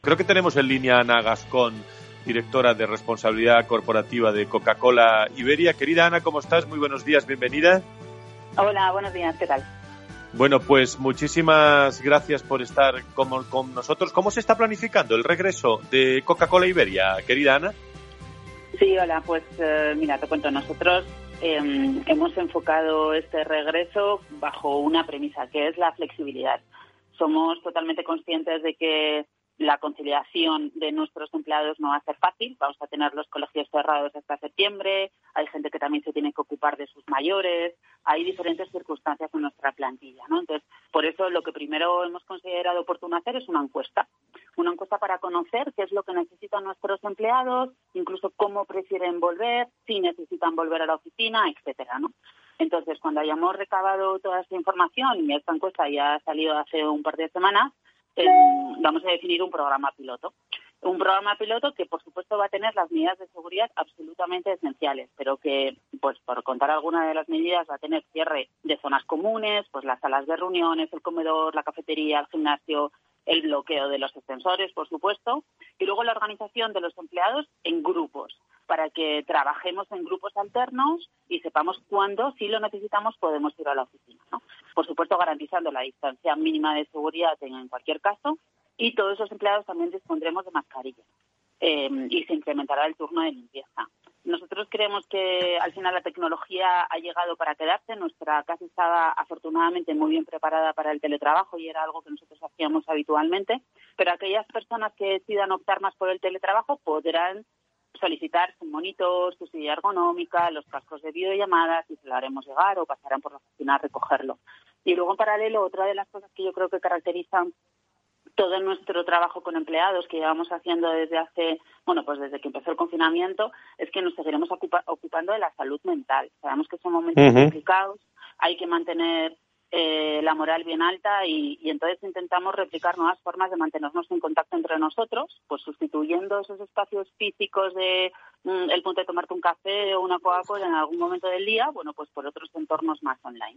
Creo que tenemos en línea a Ana Gascón, directora de Responsabilidad Corporativa de Coca-Cola Iberia. Querida Ana, ¿cómo estás? Muy buenos días, bienvenida. Hola, buenos días, ¿qué tal? Bueno, pues muchísimas gracias por estar con nosotros. ¿Cómo se está planificando el regreso de Coca-Cola Iberia, querida Ana? Sí, hola, pues mira, te cuento, nosotros hemos enfocado este regreso bajo una premisa, que es la flexibilidad. Somos totalmente conscientes de que la conciliación de nuestros empleados no va a ser fácil. Vamos a tener los colegios cerrados hasta septiembre, hay gente que también se tiene que ocupar de sus mayores, hay diferentes circunstancias en nuestra plantilla, ¿no? Entonces, por eso lo que primero hemos considerado oportuno hacer es una encuesta para conocer qué es lo que necesitan nuestros empleados, incluso cómo prefieren volver, si necesitan volver a la oficina, etcétera, ¿no? Entonces, cuando hayamos recabado toda esta información, y esta encuesta ya ha salido hace un par de semanas, vamos a definir un programa piloto. Un programa piloto que, por supuesto, va a tener las medidas de seguridad absolutamente esenciales, pero que, pues por contar alguna de las medidas, va a tener cierre de zonas comunes, pues las salas de reuniones, el comedor, la cafetería, el gimnasio, el bloqueo de los ascensores, por supuesto, y luego la organización de los empleados en grupos, para que trabajemos en grupos alternos y sepamos cuándo, si lo necesitamos, podemos ir a la oficina, ¿no? Por supuesto, garantizando la distancia mínima de seguridad en cualquier caso, y todos los empleados también dispondremos de mascarillas y se incrementará el turno de limpieza. Nosotros creemos que al final la tecnología ha llegado para quedarse. Nuestra casa estaba afortunadamente muy bien preparada para el teletrabajo y era algo que nosotros hacíamos habitualmente, pero aquellas personas que decidan optar más por el teletrabajo podrán solicitar su monitor, su silla ergonómica, los cascos de videollamadas y se lo haremos llegar o pasarán por la oficina a recogerlo. Y luego, en paralelo, otra de las cosas que yo creo que caracterizan todo nuestro trabajo con empleados que llevamos haciendo desde que empezó el confinamiento, es que nos seguiremos ocupando de la salud mental. Sabemos que son momentos complicados, hay que mantener la moral bien alta y entonces intentamos replicar nuevas formas de mantenernos en contacto entre nosotros, pues sustituyendo esos espacios físicos de el punto de tomarte un café o una Coca-Cola en algún momento del día, bueno, pues por otros entornos más online.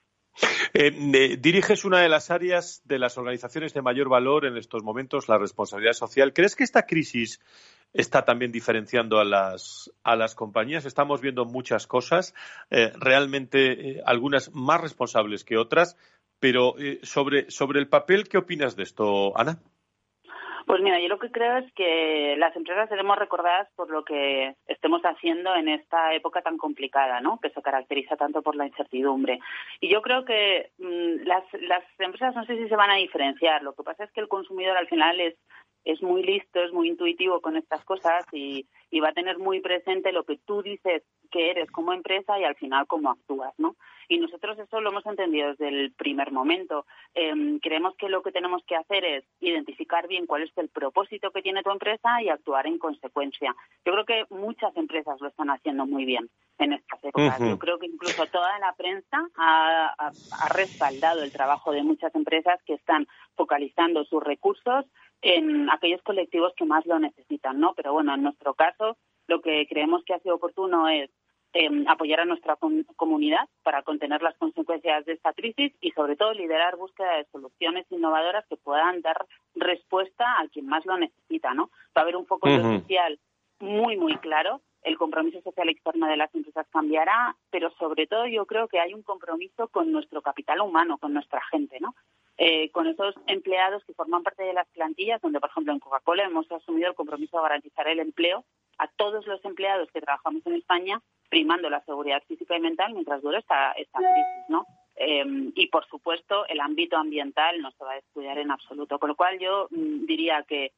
Diriges una de las áreas de las organizaciones de mayor valor en estos momentos, la responsabilidad social. ¿Crees que esta crisis está también diferenciando a las compañías? Estamos viendo muchas cosas, realmente algunas más responsables que otras, pero sobre el papel, ¿qué opinas de esto, Ana? Pues mira, yo lo que creo es que las empresas seremos recordadas por lo que estemos haciendo en esta época tan complicada, ¿no? Que se caracteriza tanto por la incertidumbre. Y yo creo que las empresas no sé si se van a diferenciar. Lo que pasa es que el consumidor al final es muy listo, es muy intuitivo con estas cosas y va a tener muy presente lo que tú dices que eres como empresa y al final cómo actúas, ¿no? Y nosotros eso lo hemos entendido desde el primer momento. Creemos que lo que tenemos que hacer es identificar bien cuál es el propósito que tiene tu empresa y actuar en consecuencia. Yo creo que muchas empresas lo están haciendo muy bien en estas épocas. Yo creo que incluso toda la prensa ha respaldado el trabajo de muchas empresas que están focalizando sus recursos en aquellos colectivos que más lo necesitan, ¿no? Pero bueno, en nuestro caso, lo que creemos que ha sido oportuno es apoyar a nuestra comunidad para contener las consecuencias de esta crisis y, sobre todo, liderar búsqueda de soluciones innovadoras que puedan dar respuesta a quien más lo necesita, ¿no? Va a haber un foco social muy, muy claro. El compromiso social externo de las empresas cambiará, pero, sobre todo, yo creo que hay un compromiso con nuestro capital humano, con nuestra gente, ¿no? Con esos empleados que forman parte de las plantillas, donde, por ejemplo, en Coca-Cola hemos asumido el compromiso de garantizar el empleo a todos los empleados que trabajamos en España, primando la seguridad física y mental mientras dure esta crisis, ¿no? Y, por supuesto, el ámbito ambiental no se va a descuidar en absoluto. Con lo cual, yo diría que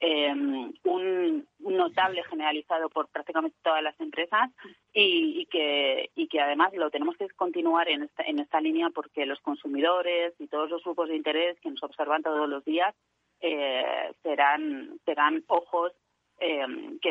un notable generalizado por prácticamente todas las empresas y que además lo tenemos que continuar en esta línea porque los consumidores y todos los grupos de interés que nos observan todos los días serán ojos que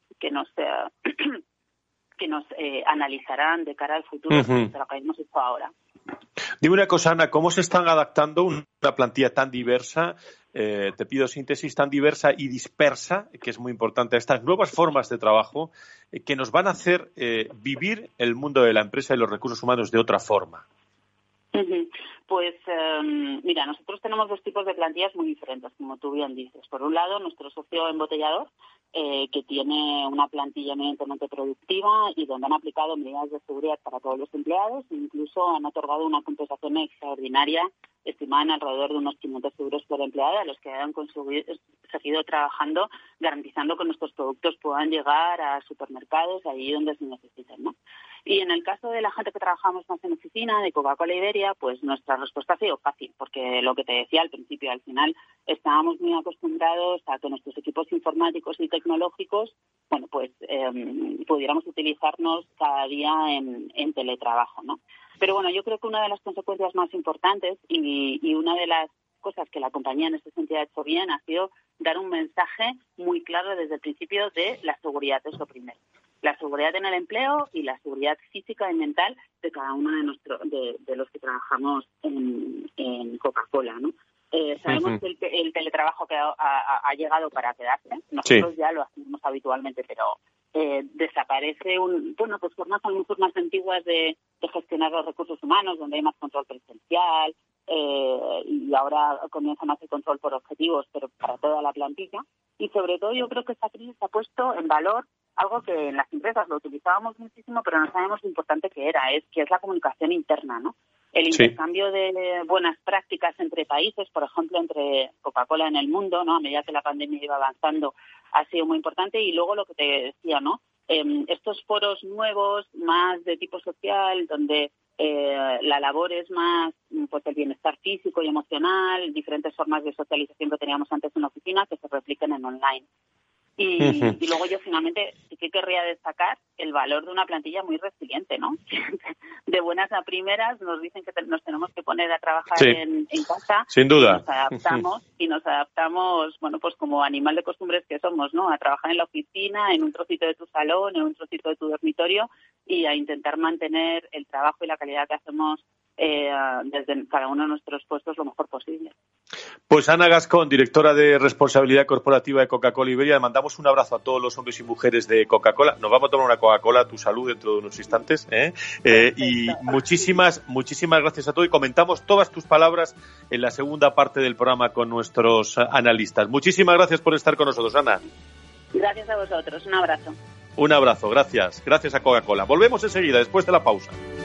nos analizarán de cara al futuro de lo que hemos hecho ahora. Dime una cosa, Ana, ¿cómo se están adaptando una plantilla tan diversa, te pido síntesis, tan diversa y dispersa, que es muy importante, a estas nuevas formas de trabajo que nos van a hacer vivir el mundo de la empresa y los recursos humanos de otra forma? Pues mira, nosotros tenemos dos tipos de plantillas muy diferentes, como tú bien dices. Por un lado, nuestro socio embotellador, que tiene una plantilla eminentemente productiva y donde han aplicado medidas de seguridad para todos los empleados e incluso han otorgado una compensación extraordinaria estimada en alrededor de unos 500 euros por empleado, a los que han seguido trabajando, garantizando que nuestros productos puedan llegar a supermercados, allí donde se necesiten, ¿no? Y en el caso de la gente que trabajamos más en oficina, de Coca-Cola Iberia, pues nuestra respuesta ha sido fácil, porque lo que te decía al principio, al final estábamos muy acostumbrados a que nuestros equipos informáticos y tecnológicos, bueno, pues pudiéramos utilizarnos cada día en teletrabajo, ¿no? Pero bueno, yo creo que una de las consecuencias más importantes y una de las cosas que la compañía en ese sentido ha hecho bien ha sido dar un mensaje muy claro desde el principio de la seguridad, es lo primero. La seguridad en el empleo y la seguridad física y mental de cada uno de los que trabajamos en Coca-Cola, ¿no? Sabemos que el teletrabajo que ha llegado para quedarse. Nosotros ya lo hacemos habitualmente, pero desaparece pues formas a lo mejor más antiguas de gestionar los recursos humanos, donde hay más control presencial, y ahora comienza más el control por objetivos, pero para toda la plantilla. Y sobre todo yo creo que esta crisis ha puesto en valor algo que en las empresas lo utilizábamos muchísimo, pero no sabemos lo importante que es la comunicación interna, ¿no? El intercambio de buenas prácticas entre países, por ejemplo, entre Coca-Cola en el mundo, ¿no? A medida que la pandemia iba avanzando, ha sido muy importante. Y luego lo que te decía, ¿no? Estos foros nuevos, más de tipo social, donde la labor es más pues el bienestar físico y emocional, diferentes formas de socialización que teníamos antes en la oficina que se repliquen en online. Y luego yo finalmente sí que querría destacar el valor de una plantilla muy resiliente, ¿no? De buenas a primeras nos dicen que nos tenemos que poner a trabajar en casa. Sin duda. Y nos adaptamos, bueno, pues como animal de costumbres que somos, ¿no? A trabajar en la oficina, en un trocito de tu salón, en un trocito de tu dormitorio y a intentar mantener el trabajo y la calidad que hacemos desde cada uno de nuestros puestos lo mejor posible. Pues Ana Gascón, directora de Responsabilidad Corporativa de Coca-Cola Iberia, le mandamos un abrazo a todos los hombres y mujeres de Coca-Cola. Nos vamos a tomar una Coca-Cola a tu salud dentro de unos instantes. Y muchísimas gracias a todos y comentamos todas tus palabras en la segunda parte del programa con nuestros analistas. Muchísimas gracias por estar con nosotros, Ana. Gracias a vosotros. Un abrazo. Un abrazo, gracias. Gracias a Coca-Cola. Volvemos enseguida, después de la pausa.